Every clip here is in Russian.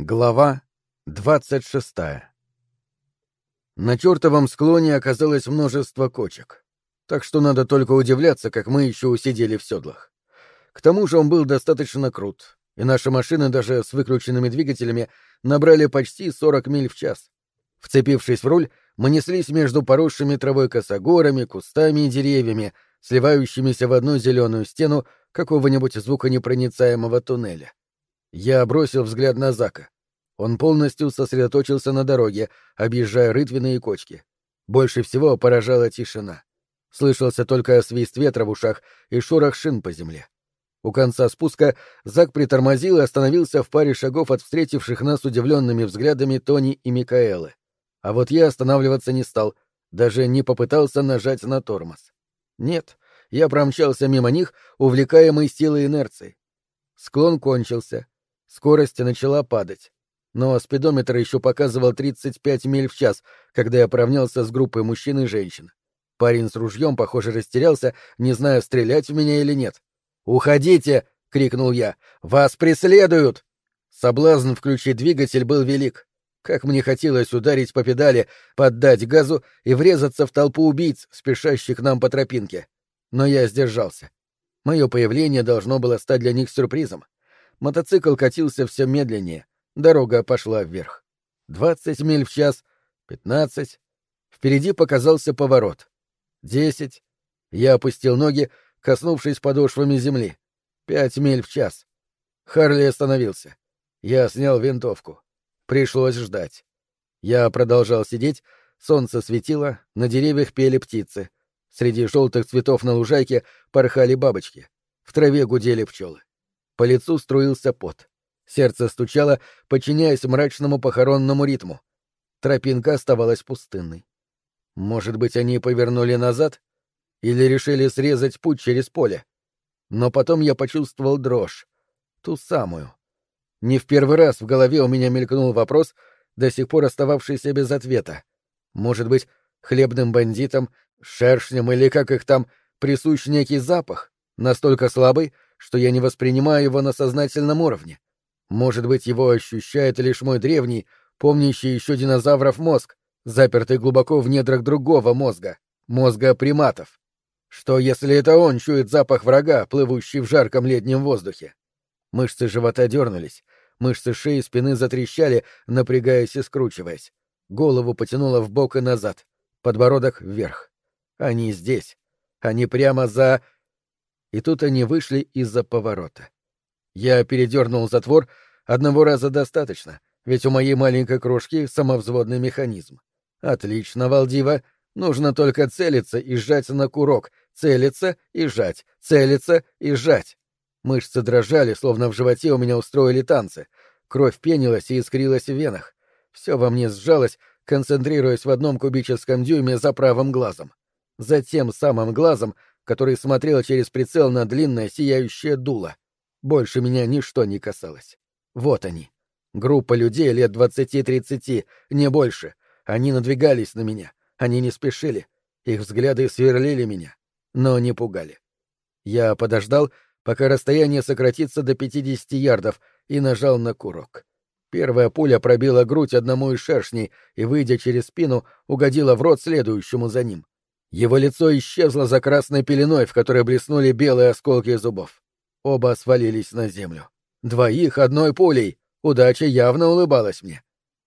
Глава 26. На чертовом склоне оказалось множество кочек, так что надо только удивляться, как мы еще усидели в седлах. К тому же он был достаточно крут, и наши машины даже с выключенными двигателями набрали почти 40 миль в час. Вцепившись в руль, мы неслись между поросшими травой косогорами, кустами и деревьями, сливающимися в одну зеленую стену какого-нибудь звуконепроницаемого туннеля. Я бросил взгляд на Зака. Он полностью сосредоточился на дороге, объезжая рытвины и кочки. Больше всего поражала тишина. Слышался только свист ветра в ушах и шорох шин по земле. У конца спуска Зак притормозил и остановился в паре шагов от встретивших нас удивленными взглядами Тони и Микаэлы. А вот я останавливаться не стал, даже не попытался нажать на тормоз. Нет, я промчался мимо них, увлекаемый силой инерции. Склон кончился. Скорость начала падать. Но спидометр еще показывал 35 миль в час, когда я поравнялся с группой мужчин и женщин. Парень с ружьем, похоже, растерялся, не зная, стрелять в меня или нет. «Уходите!» — крикнул я. «Вас преследуют!» Соблазн включить двигатель был велик. Как мне хотелось ударить по педали, поддать газу и врезаться в толпу убийц, спешащих к нам по тропинке. Но я сдержался. Мое появление должно было стать для них сюрпризом. Мотоцикл катился все медленнее. Дорога пошла вверх. 20 миль в час, 15. Впереди показался поворот. 10. Я опустил ноги, коснувшись подошвами земли. 5 миль в час. Харли остановился. Я снял винтовку. Пришлось ждать. Я продолжал сидеть, солнце светило, на деревьях пели птицы. Среди желтых цветов на лужайке порхали бабочки. В траве гудели пчелы. По лицу струился пот. Сердце стучало, подчиняясь мрачному похоронному ритму. Тропинка оставалась пустынной. Может быть, они повернули назад? Или решили срезать путь через поле? Но потом я почувствовал дрожь. Ту самую. Не в первый раз в голове у меня мелькнул вопрос, до сих пор остававшийся без ответа. Может быть, хлебным бандитам, шершням или как их там, присущ некий запах, настолько слабый, что я не воспринимаю его на сознательном уровне. Может быть, его ощущает лишь мой древний, помнящий еще динозавров мозг, запертый глубоко в недрах другого мозга приматов. Что, если это он чует запах врага, плывущий в жарком летнем воздухе? Мышцы живота дернулись, мышцы шеи и спины затрещали, напрягаясь и скручиваясь. Голову потянуло вбок и назад, подбородок вверх. Они здесь. Они прямо за... И тут они вышли из-за поворота. Я передернул затвор, одного раза достаточно, ведь у моей маленькой крошки самовзводный механизм. Отлично, Валдива, нужно только целиться и сжать на курок, целиться и сжать, целиться и сжать. Мышцы дрожали, словно в животе у меня устроили танцы. Кровь пенилась и искрилась в венах. Все во мне сжалось, концентрируясь в одном кубическом дюйме за правым глазом. За тем самым глазом, который смотрел через прицел на длинное сияющее дуло. Больше меня ничто не касалось. Вот они. Группа людей лет 20-30, не больше. Они надвигались на меня. Они не спешили. Их взгляды сверлили меня, но не пугали. Я подождал, пока расстояние сократится до 50 ярдов, и нажал на курок. Первая пуля пробила грудь одному из шершней и, выйдя через спину, угодила в рот следующему за ним. Его лицо исчезло за красной пеленой, в которой блеснули белые осколки зубов. Оба свалились на землю. Двоих одной пулей. Удача явно улыбалась мне.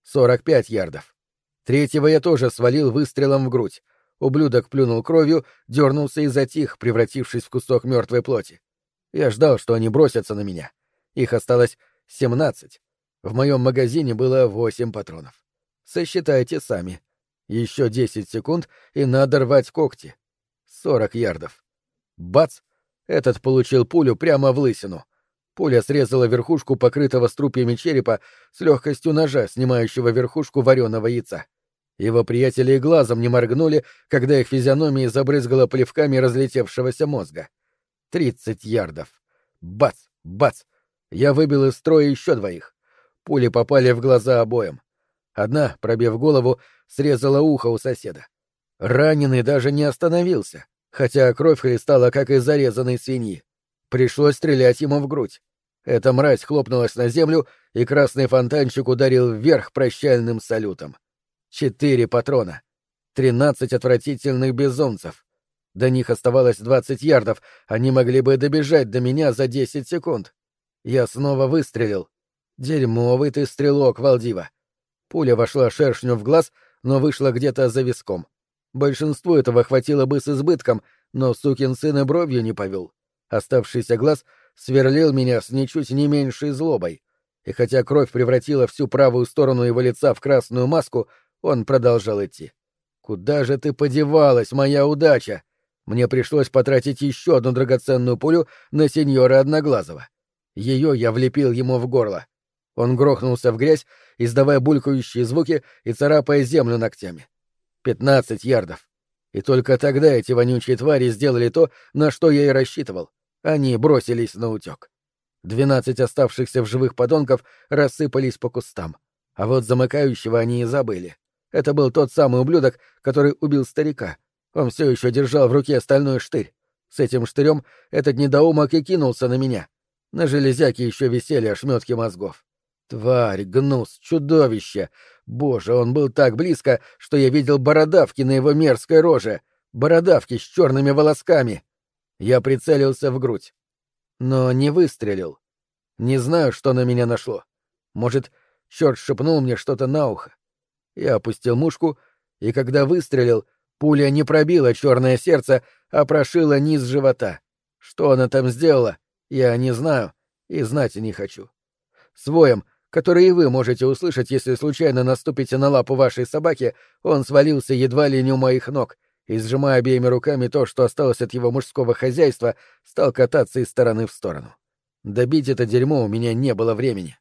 45 ярдов. Третьего я тоже свалил выстрелом в грудь. Ублюдок плюнул кровью, дернулся и затих, превратившись в кусок мертвой плоти. Я ждал, что они бросятся на меня. Их осталось 17. В моем магазине было 8 патронов. Сосчитайте сами. Еще 10 секунд, и надо рвать когти. 40 ярдов. Бац! Этот получил пулю прямо в лысину. Пуля срезала верхушку покрытого струпьями черепа с легкостью ножа, снимающего верхушку вареного яйца. Его приятели и глазом не моргнули, когда их физиономии забрызгало плевками разлетевшегося мозга. 30 ярдов. Бац! Бац! Я выбил из строя еще двоих. Пули попали в глаза обоим. Одна, пробив голову, срезала ухо у соседа. Раненый даже не остановился, хотя кровь хлестала, как из зарезанной свиньи. Пришлось стрелять ему в грудь. Эта мразь хлопнулась на землю и красный фонтанчик ударил вверх прощальным салютом. 4 патрона. 13 отвратительных безумцев. До них оставалось 20 ярдов, они могли бы добежать до меня за 10 секунд. Я снова выстрелил. Дерьмовый ты стрелок, Валдива. Пуля вошла шершню в глаз, но вышла где-то за виском. Большинству этого хватило бы с избытком, но сукин сын и бровью не повел. Оставшийся глаз сверлил меня с ничуть не меньшей злобой. И хотя кровь превратила всю правую сторону его лица в красную маску, он продолжал идти. «Куда же ты подевалась, моя удача?» Мне пришлось потратить еще одну драгоценную пулю на сеньора Одноглазого. Ее я влепил ему в горло. Он грохнулся в грязь, издавая булькающие звуки и царапая землю ногтями. 15 ярдов. И только тогда эти вонючие твари сделали то, на что я и рассчитывал. Они бросились наутек. 12 оставшихся в живых подонков рассыпались по кустам. А вот замыкающего они и забыли. Это был тот самый ублюдок, который убил старика. Он все еще держал в руке стальной штырь. С этим штырем этот недоумок и кинулся на меня. На железяке еще висели ошметки мозгов. Тварь, гнус, чудовище! Боже, он был так близко, что я видел бородавки на его мерзкой роже. Бородавки с черными волосками. Я прицелился в грудь. Но не выстрелил. Не знаю, что на меня нашло. Может, черт шепнул мне что-то на ухо. Я опустил мушку, и когда выстрелил, пуля не пробила черное сердце, а прошила низ живота. Что она там сделала, я не знаю и знать не хочу. С воем, который и вы можете услышать, если случайно наступите на лапу вашей собаки, он свалился едва ли не у моих ног и, сжимая обеими руками то, что осталось от его мужского хозяйства, стал кататься из стороны в сторону. Добить это дерьмо у меня не было времени.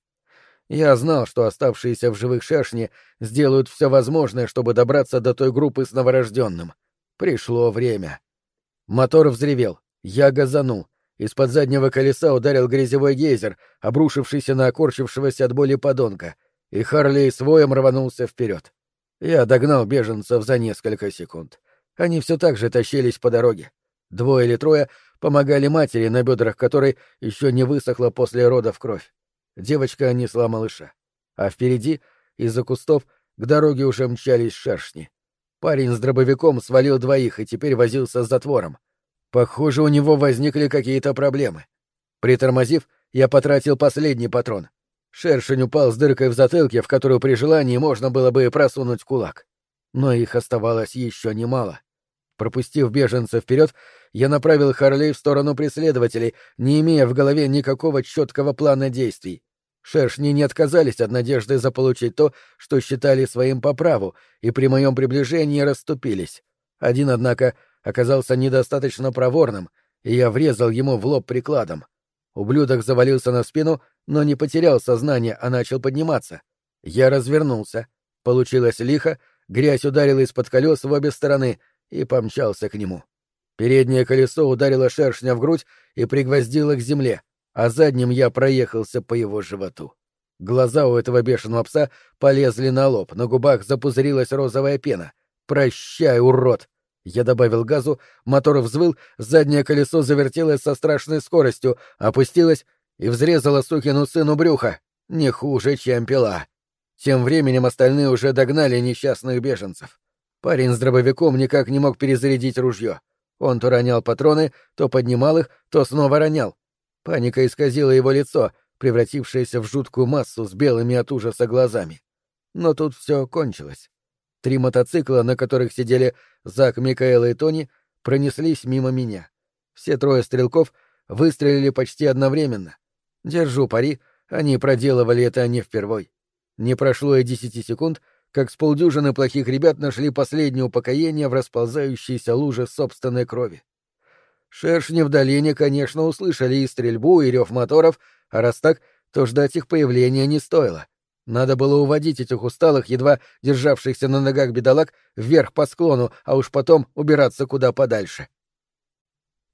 Я знал, что оставшиеся в живых шершни сделают все возможное, чтобы добраться до той группы с новорожденным. Пришло время. Мотор взревел. Я газанул. Из-под заднего колеса ударил грязевой гейзер, обрушившийся на окорчившегося от боли подонка, и Харлей с воем рванулся вперед. Я догнал беженцев за несколько секунд. Они все так же тащились по дороге. 2 или 3 помогали матери, на бедрах которой еще не высохла после родов кровь. Девочка несла малыша. А впереди, из-за кустов, к дороге уже мчались шершни. Парень с дробовиком свалил 2 и теперь возился с затвором. Похоже, у него возникли какие-то проблемы. Притормозив, я потратил последний патрон. Шершень упал с дыркой в затылке, в которую при желании можно было бы просунуть кулак. Но их оставалось еще немало. Пропустив беженца вперед, я направил Харлей в сторону преследователей, не имея в голове никакого четкого плана действий. Шершни не отказались от надежды заполучить то, что считали своим по праву, и при моем приближении расступились. Один, однако, оказался недостаточно проворным, и я врезал ему в лоб прикладом. Ублюдок завалился на спину, но не потерял сознание, а начал подниматься. Я развернулся. Получилось лихо, грязь ударила из-под колес в обе стороны и помчался к нему. Переднее колесо ударило шершня в грудь и пригвоздило к земле, а задним я проехался по его животу. Глаза у этого бешеного пса полезли на лоб, на губах запузырилась розовая пена. «Прощай, урод!» Я добавил газу, мотор взвыл, заднее колесо завертелось со страшной скоростью, опустилось и взрезало сукину сыну брюха. Не хуже, чем пила. Тем временем остальные уже догнали несчастных беженцев. Парень с дробовиком никак не мог перезарядить ружье. Он то ронял патроны, то поднимал их, то снова ронял. Паника исказила его лицо, превратившееся в жуткую массу с белыми от ужаса глазами. Но тут все кончилось. 3 мотоцикла, на которых сидели Зак, Микаэла и Тони, пронеслись мимо меня. Все 3 стрелков выстрелили почти одновременно. Держу пари, они проделывали это не впервой. Не прошло и 10 секунд, как с полдюжины плохих ребят нашли последнее упокоение в расползающейся луже собственной крови. Шершни в долине, конечно, услышали и стрельбу, и рев моторов, а раз так, то ждать их появления не стоило. Надо было уводить этих усталых, едва державшихся на ногах бедолаг, вверх по склону, а уж потом убираться куда подальше.